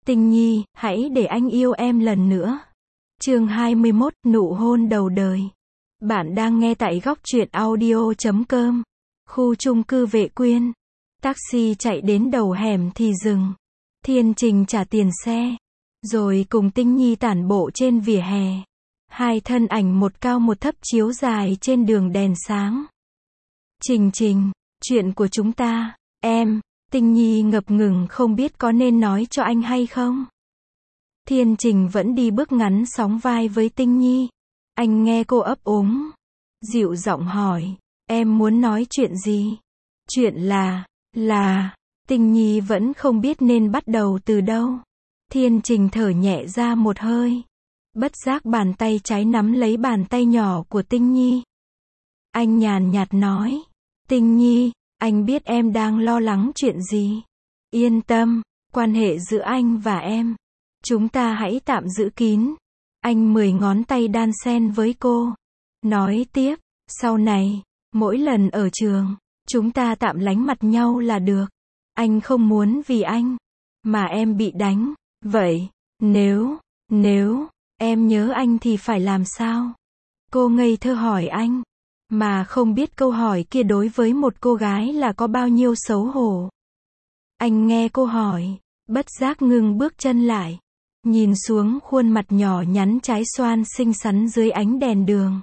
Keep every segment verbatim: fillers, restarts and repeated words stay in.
Tình Nhi, hãy để anh yêu em lần nữa. Chương hai mươi mốt, nụ hôn đầu đời. Bạn đang nghe tại góc truyện audio chấm com. Khu chung cư Vệ Quyên. Taxi chạy đến đầu hẻm thì dừng. Thiên Trình trả tiền xe. Rồi cùng Tinh Nhi tản bộ trên vỉa hè. Hai thân ảnh một cao một thấp chiếu dài trên đường đèn sáng. Trình Trình, chuyện của chúng ta, em. Tinh Nhi ngập ngừng không biết có nên nói cho anh hay không. Thiên Trình vẫn đi bước ngắn sóng vai với Tinh Nhi. Anh nghe cô ấp úng, dịu giọng hỏi, em muốn nói chuyện gì? Chuyện là, là, Tinh Nhi vẫn không biết nên bắt đầu từ đâu. Thiên Trình thở nhẹ ra một hơi. Bất giác bàn tay trái nắm lấy bàn tay nhỏ của Tinh Nhi. Anh nhàn nhạt nói, Tinh Nhi, anh biết em đang lo lắng chuyện gì. Yên tâm, quan hệ giữa anh và em, chúng ta hãy tạm giữ kín. Anh mười ngón tay đan xen với cô. Nói tiếp, sau này, mỗi lần ở trường, chúng ta tạm lánh mặt nhau là được. Anh không muốn vì anh, mà em bị đánh. Vậy, nếu, nếu, em nhớ anh thì phải làm sao? Cô ngây thơ hỏi anh. Mà không biết câu hỏi kia đối với một cô gái là có bao nhiêu xấu hổ. Anh nghe cô hỏi, bất giác ngừng bước chân lại. Nhìn xuống khuôn mặt nhỏ nhắn trái xoan xinh xắn dưới ánh đèn đường.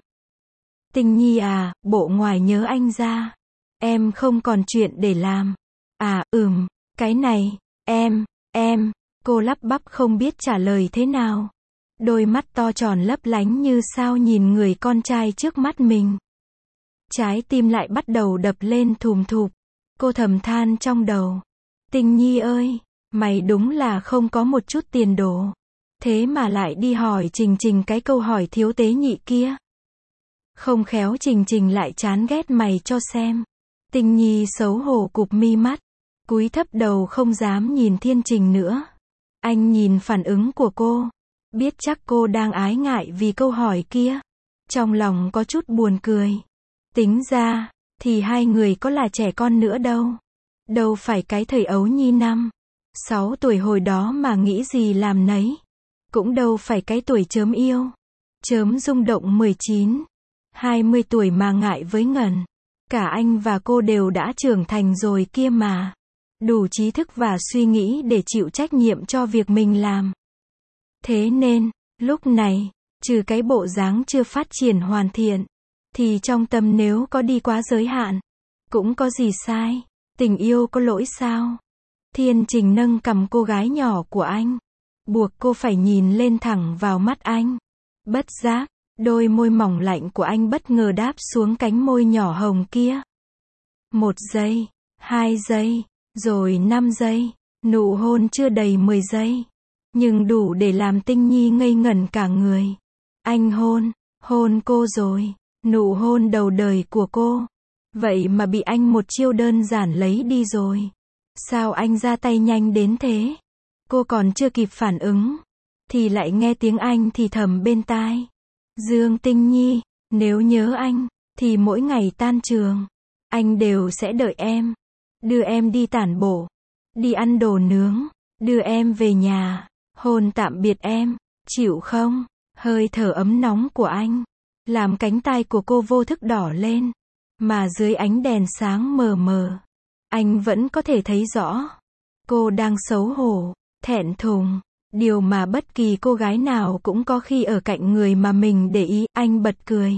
Tinh Nhi à, bộ ngoài nhớ anh ra. Em không còn chuyện để làm. À, ừm, cái này, em, em, cô lắp bắp không biết trả lời thế nào. Đôi mắt to tròn lấp lánh như sao nhìn người con trai trước mắt mình. Trái tim lại bắt đầu đập lên thùm thụp. Cô thầm than trong đầu. Tinh Nhi ơi, mày đúng là không có một chút tiền đồ. Thế mà lại đi hỏi Trình Trình cái câu hỏi thiếu tế nhị kia. Không khéo Trình Trình lại chán ghét mày cho xem. Tinh Nhi xấu hổ cụp mi mắt. Cúi thấp đầu không dám nhìn Thiên Trình nữa. Anh nhìn phản ứng của cô. Biết chắc cô đang ái ngại vì câu hỏi kia. Trong lòng có chút buồn cười. Tính ra, thì hai người có là trẻ con nữa đâu. Đâu phải cái thời ấu nhi năm, sáu tuổi hồi đó mà nghĩ gì làm nấy. Cũng đâu phải cái tuổi chớm yêu, chớm rung động mười chín, hai mươi tuổi mà ngại với ngần. Cả anh và cô đều đã trưởng thành rồi kia mà. Đủ trí thức và suy nghĩ để chịu trách nhiệm cho việc mình làm. Thế nên, lúc này, trừ cái bộ dáng chưa phát triển hoàn thiện, thì trong tâm nếu có đi quá giới hạn, cũng có gì sai. Tình yêu có lỗi sao? Thiên Trình nâng cằm cô gái nhỏ của anh, buộc cô phải nhìn lên thẳng vào mắt anh. Bất giác, đôi môi mỏng lạnh của anh bất ngờ đáp xuống cánh môi nhỏ hồng kia. Một giây, hai giây, rồi năm giây, nụ hôn chưa đầy mười giây, nhưng đủ để làm Tinh Nhi ngây ngẩn cả người. Anh hôn, hôn cô rồi. Nụ hôn đầu đời của cô. Vậy mà bị anh một chiêu đơn giản lấy đi rồi. Sao anh ra tay nhanh đến thế? Cô còn chưa kịp phản ứng, thì lại nghe tiếng anh thì thầm bên tai. Dương Tinh Nhi, nếu nhớ anh, thì mỗi ngày tan trường, anh đều sẽ đợi em. Đưa em đi tản bộ, đi ăn đồ nướng, đưa em về nhà, hôn tạm biệt em, chịu không? Hơi thở ấm nóng của anh làm cánh tai của cô vô thức đỏ lên, mà dưới ánh đèn sáng mờ mờ, anh vẫn có thể thấy rõ. Cô đang xấu hổ, thẹn thùng, điều mà bất kỳ cô gái nào cũng có khi ở cạnh người mà mình để ý. Anh bật cười.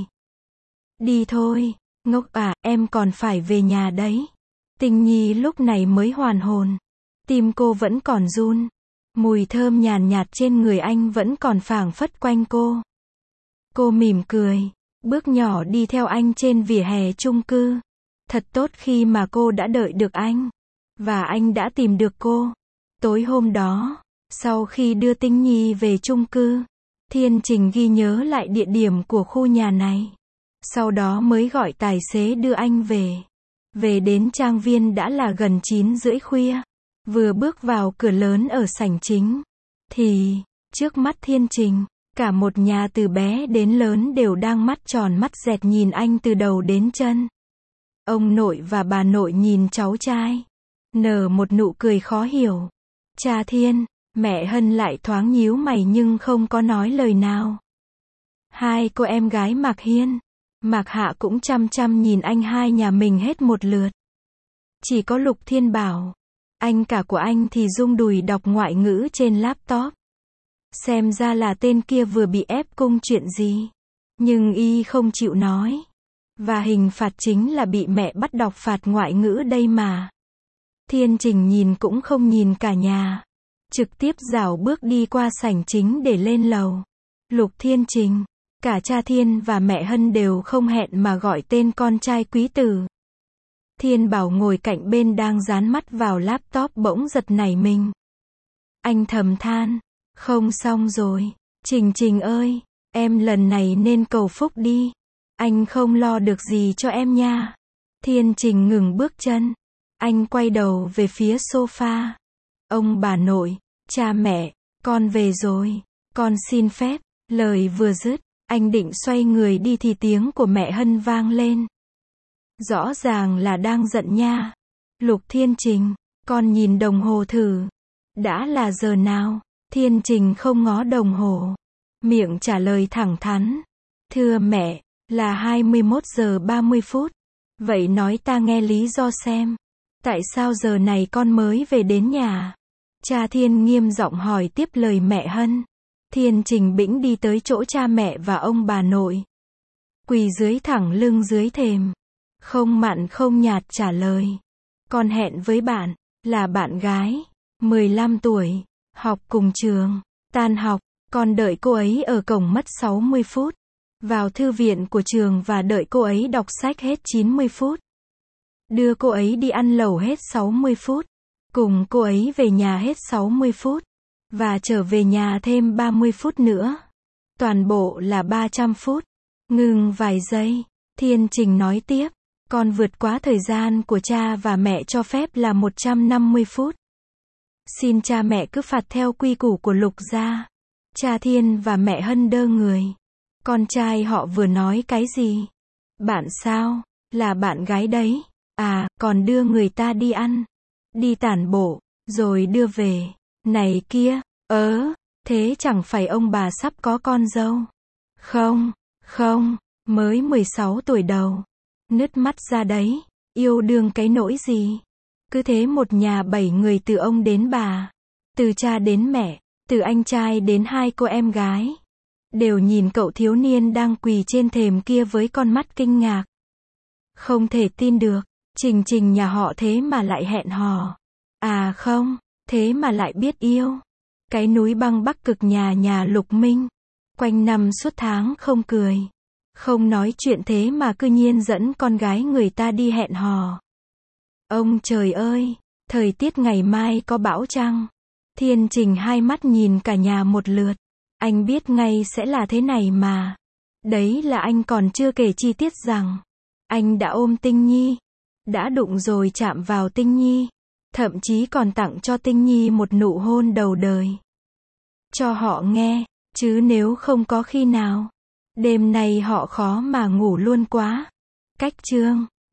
Đi thôi, ngốc à, em còn phải về nhà đấy. Tinh Nhi lúc này mới hoàn hồn. Tim cô vẫn còn run. Mùi thơm nhàn nhạt trên người anh vẫn còn phảng phất quanh cô. Cô mỉm cười, bước nhỏ đi theo anh trên vỉa hè chung cư. Thật tốt khi mà cô đã đợi được anh, và anh đã tìm được cô. Tối hôm đó, sau khi đưa Tinh Nhi về chung cư, Thiên Trình ghi nhớ lại địa điểm của khu nhà này. Sau đó mới gọi tài xế đưa anh về. Về đến trang viên đã là gần chín rưỡi khuya. Vừa bước vào cửa lớn ở sảnh chính, thì, trước mắt Thiên Trình, cả một nhà từ bé đến lớn đều đang mắt tròn mắt dẹt nhìn anh từ đầu đến chân. Ông nội và bà nội nhìn cháu trai, nở một nụ cười khó hiểu. Cha Thiên, Mẹ Hân lại thoáng nhíu mày nhưng không có nói lời nào. Hai cô em gái Mạc Hiên, Mạc Hạ cũng chăm chăm nhìn anh hai nhà mình hết một lượt. Chỉ có Lục Thiên Bảo, anh cả của anh thì rung đùi đọc ngoại ngữ trên laptop. Xem ra là tên kia vừa bị ép cung chuyện gì. Nhưng y không chịu nói. Và hình phạt chính là bị mẹ bắt đọc phạt ngoại ngữ đây mà. Thiên Trình nhìn cũng không nhìn cả nhà. Trực tiếp rảo bước đi qua sảnh chính để lên lầu. Lục Thiên Trình, cả cha Thiên và mẹ Hân đều không hẹn mà gọi tên con trai quý tử. Thiên Bảo ngồi cạnh bên đang dán mắt vào laptop bỗng giật nảy mình. Anh thầm than, không xong rồi. Trình Trình ơi, em lần này nên cầu phúc đi. Anh không lo được gì cho em nha. Thiên Trình ngừng bước chân. Anh quay đầu về phía sofa. Ông bà nội, cha mẹ, con về rồi. Con xin phép. Lời vừa dứt, anh định xoay người đi thì tiếng của mẹ Hân vang lên. Rõ ràng là đang giận nha. Lục Thiên Trình, con nhìn đồng hồ thử. Đã là giờ nào? Thiên Trình không ngó đồng hồ. Miệng trả lời thẳng thắn. Thưa mẹ, là hai mươi mốt giờ ba mươi phút. Vậy nói ta nghe lý do xem. Tại sao giờ này con mới về đến nhà? Cha Thiên nghiêm giọng hỏi tiếp lời mẹ Hân. Thiên Trình bĩnh đi tới chỗ cha mẹ và ông bà nội. Quỳ dưới thẳng lưng dưới thềm. Không mặn không nhạt trả lời. Con hẹn với bạn, là bạn gái, mười lăm tuổi, học cùng trường. Tan học, con đợi cô ấy ở cổng mất sáu mươi phút. Vào thư viện của trường và đợi cô ấy đọc sách hết chín mươi phút. Đưa cô ấy đi ăn lẩu hết sáu mươi phút. Cùng cô ấy về nhà hết sáu mươi phút. Và trở về nhà thêm ba mươi phút nữa. Toàn bộ là ba trăm phút. Ngừng vài giây, Thiên Trình nói tiếp. Con vượt quá thời gian của cha và mẹ cho phép là một trăm năm mươi phút. Xin cha mẹ cứ phạt theo quy củ của Lục gia. Cha Thiên và mẹ Hân đơ người. Con trai họ vừa nói cái gì? Bạn sao? Là bạn gái đấy. À, còn đưa người ta đi ăn. Đi tản bộ, rồi đưa về. Này kia, ớ, thế chẳng phải ông bà sắp có con dâu. Không, không, mới mười sáu tuổi đầu. Nứt mắt ra đấy, yêu đương cái nỗi gì. Cứ thế một nhà bảy người từ ông đến bà. Từ cha đến mẹ, từ anh trai đến hai cô em gái. Đều nhìn cậu thiếu niên đang quỳ trên thềm kia với con mắt kinh ngạc. Không thể tin được, Trình Trình nhà họ thế mà lại hẹn hò. À không, thế mà lại biết yêu. Cái núi băng Bắc Cực nhà nhà Lục Minh. Quanh năm suốt tháng không cười. Không nói chuyện thế mà cư nhiên dẫn con gái người ta đi hẹn hò. Ông trời ơi, thời tiết ngày mai có bão chăng? Thiên Trình hai mắt nhìn cả nhà một lượt. Anh biết ngay sẽ là thế này mà. Đấy là anh còn chưa kể chi tiết rằng anh đã ôm Tinh Nhi, đã đụng rồi chạm vào Tinh Nhi, thậm chí còn tặng cho Tinh Nhi một nụ hôn đầu đời. Cho họ nghe, chứ nếu không có khi nào, đêm nay họ khó mà ngủ luôn quá. Cách chương